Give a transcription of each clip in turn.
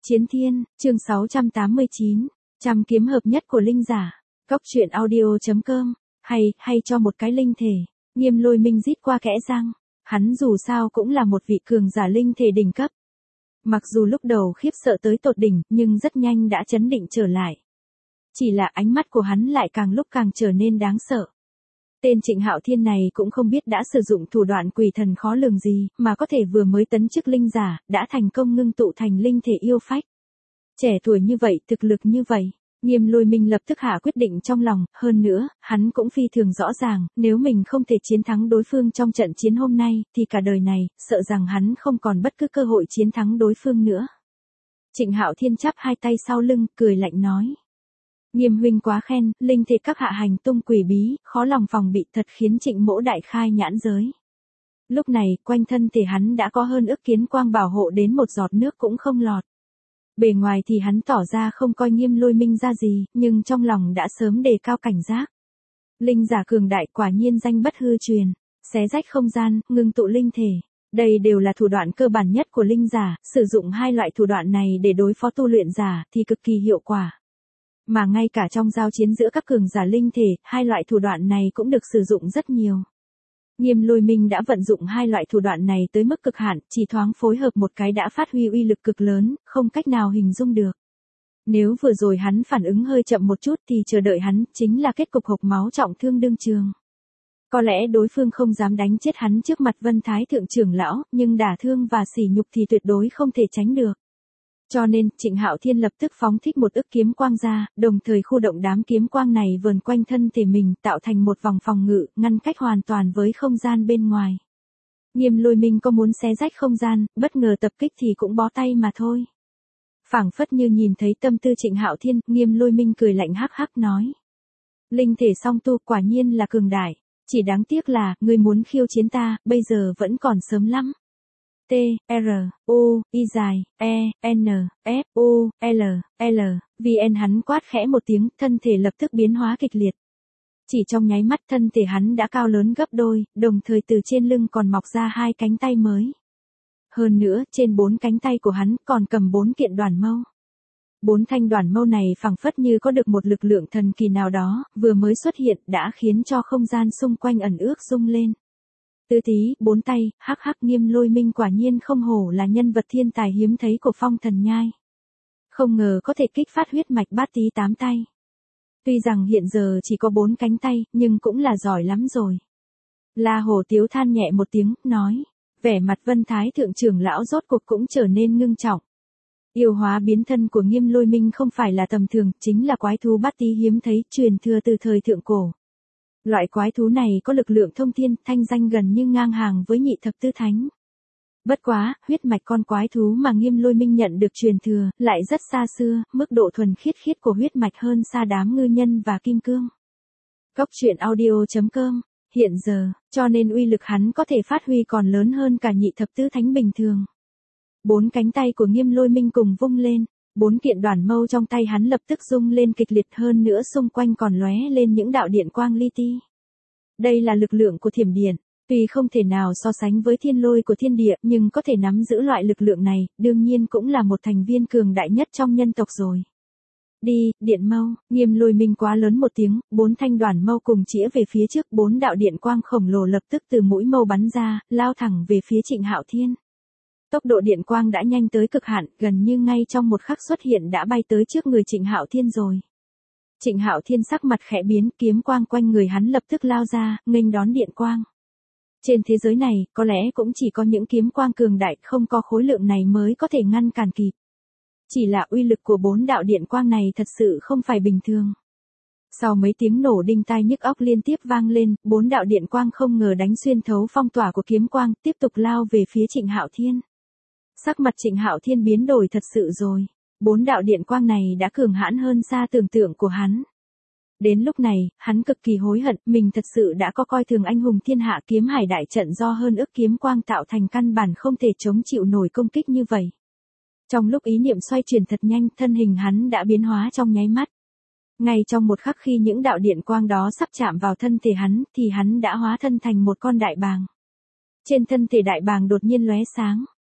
Chiến Thiên, chương 689, trăm kiếm hợp nhất của linh giả. Cốc truyện audio.com, hay cho một cái linh thể. Nghiêm Lôi Minh rít qua kẽ răng, hắn dù sao cũng là một vị cường giả linh thể đỉnh cấp. Mặc dù lúc đầu khiếp sợ tới tột đỉnh, nhưng rất nhanh đã chấn định trở lại. Chỉ là ánh mắt của hắn lại càng lúc càng trở nên đáng sợ. Tên Trịnh Hạo Thiên này cũng không biết đã sử dụng thủ đoạn quỷ thần khó lường gì, mà có thể vừa mới tấn chức linh giả, đã thành công ngưng tụ thành linh thể yêu phách. Trẻ tuổi như vậy, thực lực như vậy, Nghiêm Lôi Minh lập tức hạ quyết định trong lòng, hơn nữa, hắn cũng phi thường rõ ràng, nếu mình không thể chiến thắng đối phương trong trận chiến hôm nay, thì cả đời này, sợ rằng hắn không còn bất cứ cơ hội chiến thắng đối phương nữa. Trịnh Hạo Thiên chắp hai tay sau lưng, cười lạnh nói. Nghiêm huynh quá khen, linh thể các hạ hành tung quỷ bí, khó lòng phòng bị, thật khiến Trịnh mỗ đại khai nhãn giới. Lúc này, quanh thân thể hắn đã có hơn ức kiến quang bảo hộ đến một giọt nước cũng không lọt. Bề ngoài thì hắn tỏ ra không coi Nghiêm Lôi Minh ra gì, nhưng trong lòng đã sớm đề cao cảnh giác. Linh giả cường đại quả nhiên danh bất hư truyền, xé rách không gian, ngưng tụ linh thể. Đây đều là thủ đoạn cơ bản nhất của linh giả, sử dụng hai loại thủ đoạn này để đối phó tu luyện giả thì cực kỳ hiệu quả. Mà ngay cả trong giao chiến giữa các cường giả linh thể, hai loại thủ đoạn này cũng được sử dụng rất nhiều. Nghiêm Lôi Minh đã vận dụng hai loại thủ đoạn này tới mức cực hạn, chỉ thoáng phối hợp một cái đã phát huy uy lực cực lớn, không cách nào hình dung được. Nếu vừa rồi hắn phản ứng hơi chậm một chút thì chờ đợi hắn chính là kết cục hộc máu trọng thương đương trường. Có lẽ đối phương không dám đánh chết hắn trước mặt Vân Thái Thượng trưởng lão, nhưng đả thương và sỉ nhục thì tuyệt đối không thể tránh được. Cho nên, Trịnh Hạo Thiên lập tức phóng thích một ức kiếm quang ra, đồng thời khu động đám kiếm quang này vờn quanh thân thể mình, tạo thành một vòng phòng ngự, ngăn cách hoàn toàn với không gian bên ngoài. Nghiêm Lôi Minh có muốn xé rách không gian, bất ngờ tập kích thì cũng bó tay mà thôi. Phảng phất như nhìn thấy tâm tư Trịnh Hạo Thiên, Nghiêm Lôi Minh cười lạnh hắc hắc nói. Linh thể song tu quả nhiên là cường đại, chỉ đáng tiếc là, ngươi muốn khiêu chiến ta, bây giờ vẫn còn sớm lắm. T, R, U, I dài, E, N, F, U, L, L, VN hắn quát khẽ một tiếng, thân thể lập tức biến hóa kịch liệt. Chỉ trong nháy mắt thân thể hắn đã cao lớn gấp đôi, đồng thời từ trên lưng còn mọc ra hai cánh tay mới. Hơn nữa, trên bốn cánh tay của hắn còn cầm 4 kiện đoản mâu. 4 thanh đoản mâu này phảng phất như có được một lực lượng thần kỳ nào đó, vừa mới xuất hiện đã khiến cho không gian xung quanh ẩn ước rung lên. Tứ tí, 4 tay, hắc hắc Nghiêm Lôi Minh quả nhiên không hổ là nhân vật thiên tài hiếm thấy của Phong Thần Nhai. Không ngờ có thể kích phát huyết mạch bát tí 8 tay. Tuy rằng hiện giờ chỉ có 4 cánh tay, nhưng cũng là giỏi lắm rồi. La Hổ Tiếu than nhẹ một tiếng, nói. Vẻ mặt Vân Thái Thượng trưởng lão rốt cuộc cũng trở nên ngưng trọng. Yêu hóa biến thân của Nghiêm Lôi Minh không phải là tầm thường, chính là quái thú bát tí hiếm thấy, truyền thừa từ thời thượng cổ. Loại quái thú này có lực lượng thông thiên, thanh danh gần như ngang hàng với nhị thập tứ thánh. Bất quá, huyết mạch con quái thú mà Nghiêm Lôi Minh nhận được truyền thừa, lại rất xa xưa, mức độ thuần khiết của huyết mạch hơn xa đám ngư nhân và kim cương. Cốc truyện audio.com, hiện giờ, cho nên uy lực hắn có thể phát huy còn lớn hơn cả nhị thập tứ thánh bình thường. 4 cánh tay của Nghiêm Lôi Minh cùng vung lên. 4 kiện đoản mâu trong tay hắn lập tức rung lên kịch liệt, hơn nữa xung quanh còn lóe lên những đạo điện quang li ti. Đây là lực lượng của thiểm điện, tuy không thể nào so sánh với thiên lôi của thiên địa, nhưng có thể nắm giữ loại lực lượng này, đương nhiên cũng là một thành viên cường đại nhất trong nhân tộc rồi. Đi, điện mâu, Nghiêm Lôi Minh quá lớn một tiếng, 4 thanh đoản mâu cùng chĩa về phía trước, 4 đạo điện quang khổng lồ lập tức từ mũi mâu bắn ra, lao thẳng về phía Trịnh Hạo Thiên. Tốc độ điện quang đã nhanh tới cực hạn, gần như ngay trong một khắc xuất hiện đã bay tới trước người Trịnh Hạo Thiên rồi. Trịnh Hạo Thiên sắc mặt khẽ biến, kiếm quang quanh người hắn lập tức lao ra, nghênh đón điện quang. Trên thế giới này, có lẽ cũng chỉ có những kiếm quang cường đại không có khối lượng này mới có thể ngăn cản kịp. Chỉ là uy lực của 4 đạo điện quang này thật sự không phải bình thường. Sau mấy tiếng nổ đinh tai nhức óc liên tiếp vang lên, 4 đạo điện quang không ngờ đánh xuyên thấu phong tỏa của kiếm quang, tiếp tục lao về phía Trịnh Hạo Thiên. Sắc mặt Trịnh Hạo Thiên biến đổi thật sự rồi. 4 đạo điện quang này đã cường hãn hơn xa tưởng tượng của hắn. Đến lúc này, hắn cực kỳ hối hận, mình thật sự đã có coi thường anh hùng thiên hạ, kiếm hải đại trận do hơn ức kiếm quang tạo thành căn bản không thể chống chịu nổi công kích như vậy. Trong lúc ý niệm xoay chuyển thật nhanh, thân hình hắn đã biến hóa trong nháy mắt. Ngay trong một khắc khi những đạo điện quang đó sắp chạm vào thân thể hắn, thì hắn đã hóa thân thành một con đại bàng. Trên thân thể đại bàng đột nhiên lóe sáng.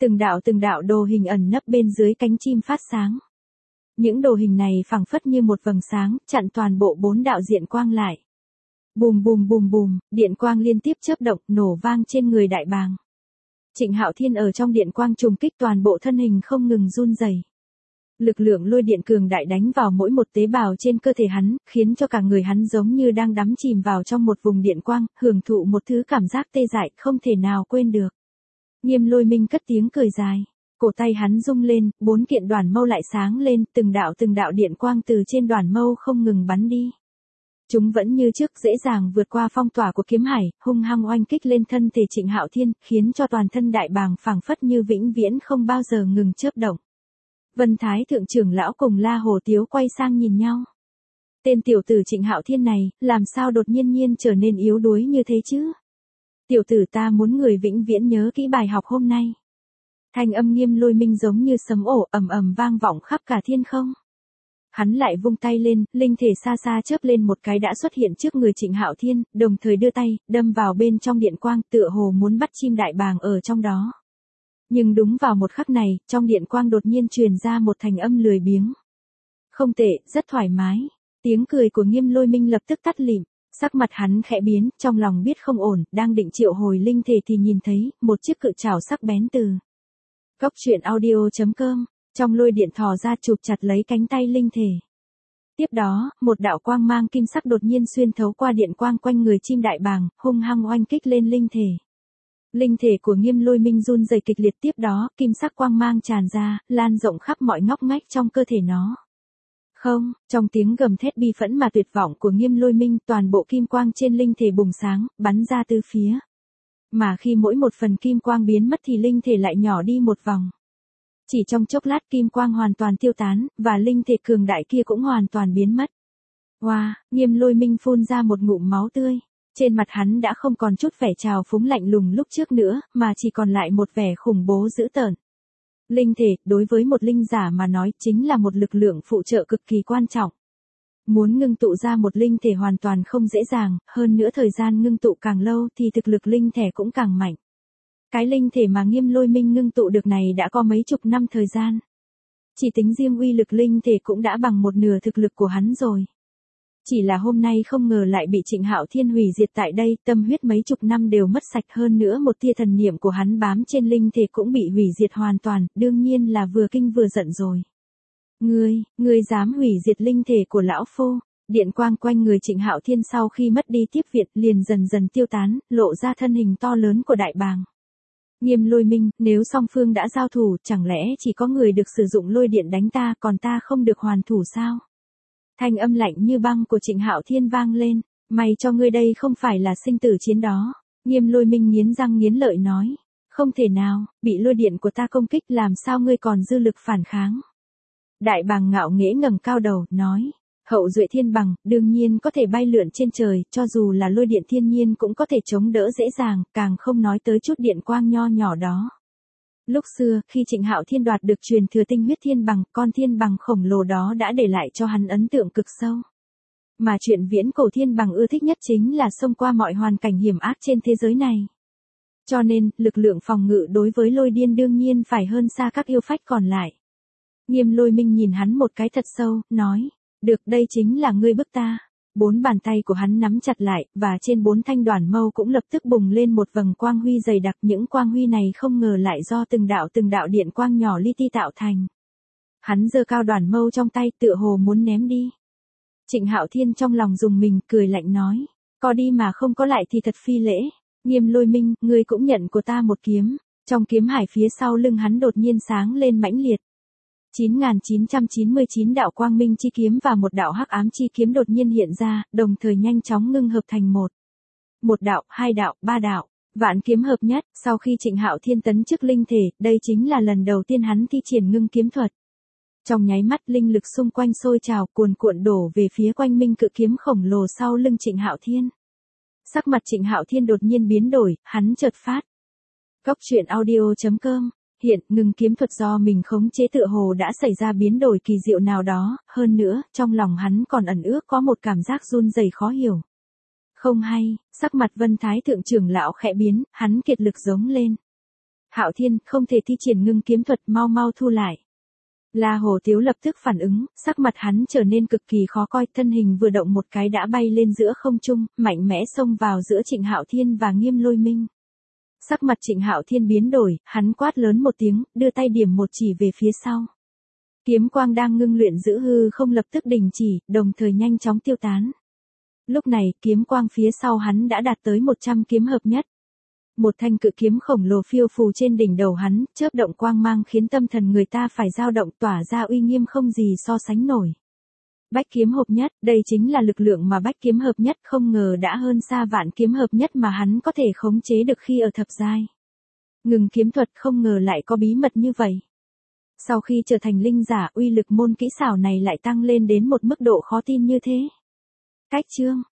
từng đạo đồ hình ẩn nấp bên dưới cánh chim phát sáng. Những đồ hình này phảng phất như một vầng sáng, chặn toàn bộ 4 đạo diện quang lại. Bùm bùm bùm bùm, điện quang liên tiếp chớp động, nổ vang trên người đại bàng. Trịnh Hạo Thiên ở trong điện quang trùng kích, toàn bộ thân hình không ngừng run rẩy. Lực lượng lôi điện cường đại đánh vào mỗi một tế bào trên cơ thể hắn, khiến cho cả người hắn giống như đang đắm chìm vào trong một vùng điện quang, hưởng thụ một thứ cảm giác tê dại không thể nào quên được. Nghiêm Lôi Minh cất tiếng cười dài. Cổ tay hắn rung lên, 4 kiện đoản mâu lại sáng lên, từng đạo điện quang từ trên đoản mâu không ngừng bắn đi. Chúng vẫn như trước dễ dàng vượt qua phong tỏa của kiếm hải, hung hăng oanh kích lên thân thể Trịnh Hạo Thiên, khiến cho toàn thân đại bàng phảng phất như vĩnh viễn không bao giờ ngừng chớp động. Vân Thái thượng trưởng lão cùng La Hồ Tiếu quay sang nhìn nhau. Tên tiểu tử Trịnh Hạo Thiên này, làm sao đột nhiên trở nên yếu đuối như thế chứ? Tiểu tử ta muốn người vĩnh viễn nhớ kỹ bài học hôm nay. Thanh âm Nghiêm Lôi Minh giống như sấm ổ ầm ầm vang vọng khắp cả thiên không. Hắn lại vung tay lên, linh thể xa xa chớp lên một cái đã xuất hiện trước người Trịnh Hạo Thiên, đồng thời đưa tay, đâm vào bên trong điện quang, tựa hồ muốn bắt chim đại bàng ở trong đó. Nhưng đúng vào một khắc này, trong điện quang đột nhiên truyền ra một thành âm lười biếng. Không tệ, rất thoải mái. Tiếng cười của Nghiêm Lôi Minh lập tức tắt lịm, sắc mặt hắn khẽ biến, trong lòng biết không ổn, đang định triệu hồi linh thể thì nhìn thấy một chiếc cự trảo sắc bén từ Cốc truyện audio.com, trong lôi điện thò ra chụp chặt lấy cánh tay linh thể. Tiếp đó, một đạo quang mang kim sắc đột nhiên xuyên thấu qua điện quang quanh người chim đại bàng, hung hăng oanh kích lên linh thể. Linh thể của Nghiêm Lôi Minh run rẩy kịch liệt, tiếp đó, kim sắc quang mang tràn ra, lan rộng khắp mọi ngóc ngách trong cơ thể nó. Không, trong tiếng gầm thét bi phẫn mà tuyệt vọng của Nghiêm Lôi Minh, toàn bộ kim quang trên linh thể bùng sáng, bắn ra tứ phía. Mà khi mỗi một phần kim quang biến mất thì linh thể lại nhỏ đi một vòng. Chỉ trong chốc lát kim quang hoàn toàn tiêu tán, và linh thể cường đại kia cũng hoàn toàn biến mất. Wow, Nghiêm Lôi Minh phun ra một ngụm máu tươi. Trên mặt hắn đã không còn chút vẻ trào phúng lạnh lùng lúc trước nữa, mà chỉ còn lại một vẻ khủng bố dữ tợn. Linh thể, đối với một linh giả mà nói, chính là một lực lượng phụ trợ cực kỳ quan trọng. Muốn ngưng tụ ra một linh thể hoàn toàn không dễ dàng, hơn nữa thời gian ngưng tụ càng lâu thì thực lực linh thể cũng càng mạnh. Cái linh thể mà Nghiêm Lôi Minh ngưng tụ được này đã có mấy chục năm thời gian. Chỉ tính riêng uy lực linh thể cũng đã bằng một nửa thực lực của hắn rồi. Chỉ là hôm nay không ngờ lại bị Trịnh Hạo Thiên hủy diệt tại đây, tâm huyết mấy chục năm đều mất sạch, hơn nữa một tia thần niệm của hắn bám trên linh thể cũng bị hủy diệt hoàn toàn, đương nhiên là vừa kinh vừa giận rồi. Ngươi dám hủy diệt linh thể của lão phu? Điện quang quanh người Trịnh Hạo Thiên sau khi mất đi tiếp viện liền dần dần tiêu tán, lộ ra thân hình to lớn của đại bàng. Nghiêm Lôi Minh, nếu song phương đã giao thủ, chẳng lẽ chỉ có người được sử dụng lôi điện đánh ta, còn ta không được hoàn thủ sao? Thanh âm lạnh như băng của Trịnh Hạo Thiên vang lên, may cho ngươi đây không phải là sinh tử chiến đó. Nghiêm Lôi Minh nghiến răng nghiến lợi nói, không thể nào, bị lôi điện của ta công kích làm sao ngươi còn dư lực phản kháng. Đại bàng ngạo nghễ ngẩng cao đầu, nói, hậu duệ thiên bằng, đương nhiên có thể bay lượn trên trời, cho dù là lôi điện thiên nhiên cũng có thể chống đỡ dễ dàng, càng không nói tới chút điện quang nho nhỏ đó. Lúc xưa, khi Trịnh Hạo Thiên đoạt được truyền thừa tinh huyết thiên bằng, con thiên bằng khổng lồ đó đã để lại cho hắn ấn tượng cực sâu. Mà chuyện viễn cổ thiên bằng ưa thích nhất chính là xông qua mọi hoàn cảnh hiểm ác trên thế giới này. Cho nên, lực lượng phòng ngự đối với lôi điên đương nhiên phải hơn xa các yêu phách còn lại. Nghiêm Lôi Minh nhìn hắn một cái thật sâu, nói, được, đây chính là ngươi bức ta. 4 bàn tay của hắn nắm chặt lại, và trên 4 thanh đoản mâu cũng lập tức bùng lên một vầng quang huy dày đặc. Những quang huy này không ngờ lại do từng đạo điện quang nhỏ li ti tạo thành. Hắn giơ cao đoản mâu trong tay, tựa hồ muốn ném đi. Trịnh Hạo Thiên trong lòng rùng mình, cười lạnh nói, có đi mà không có lại thì thật phi lễ. Nghiêm Lôi Minh, ngươi cũng nhận của ta một kiếm. Trong kiếm hải phía sau lưng hắn đột nhiên sáng lên mãnh liệt. 9999 đạo quang minh chi kiếm và một đạo hắc ám chi kiếm đột nhiên hiện ra, đồng thời nhanh chóng ngưng hợp thành một đạo, 2 đạo, 3 đạo, vạn kiếm hợp nhất. Sau khi Trịnh Hạo Thiên tấn chức linh thể, đây chính là lần đầu tiên hắn thi triển ngưng kiếm thuật. Trong nháy mắt linh lực xung quanh sôi trào, cuồn cuộn đổ về phía quanh minh cự kiếm khổng lồ sau lưng Trịnh Hạo Thiên. Sắc mặt Trịnh Hạo Thiên đột nhiên biến đổi, hắn chợt phát. Cốc truyện audio.com. Hiện, ngưng kiếm thuật do mình khống chế tựa hồ đã xảy ra biến đổi kỳ diệu nào đó, hơn nữa, trong lòng hắn còn ẩn ước có một cảm giác run rẩy khó hiểu. Không hay, sắc mặt Vân Thái thượng trưởng lão khẽ biến, hắn kiệt lực giống lên. Hạo Thiên, không thể thi triển ngưng kiếm thuật, mau mau thu lại. La Hồ Tiếu lập tức phản ứng, sắc mặt hắn trở nên cực kỳ khó coi, thân hình vừa động một cái đã bay lên giữa không trung, mạnh mẽ xông vào giữa Trịnh Hạo Thiên và Nghiêm Lôi Minh. Sắc mặt Trịnh Hạo Thiên biến đổi, hắn quát lớn một tiếng, đưa tay điểm một chỉ về phía sau. Kiếm quang đang ngưng luyện giữ hư không lập tức đình chỉ, đồng thời nhanh chóng tiêu tán. Lúc này, kiếm quang phía sau hắn đã đạt tới 100 kiếm hợp nhất. Một thanh cự kiếm khổng lồ phiêu phù trên đỉnh đầu hắn, chớp động quang mang khiến tâm thần người ta phải dao động, tỏa ra uy nghiêm không gì so sánh nổi. Bách kiếm hợp nhất, đây chính là lực lượng mà bách kiếm hợp nhất không ngờ đã hơn xa vạn kiếm hợp nhất mà hắn có thể khống chế được khi ở thập giai. Ngừng kiếm thuật không ngờ lại có bí mật như vậy. Sau khi trở thành linh giả, uy lực môn kỹ xảo này lại tăng lên đến một mức độ khó tin như thế. Cách chương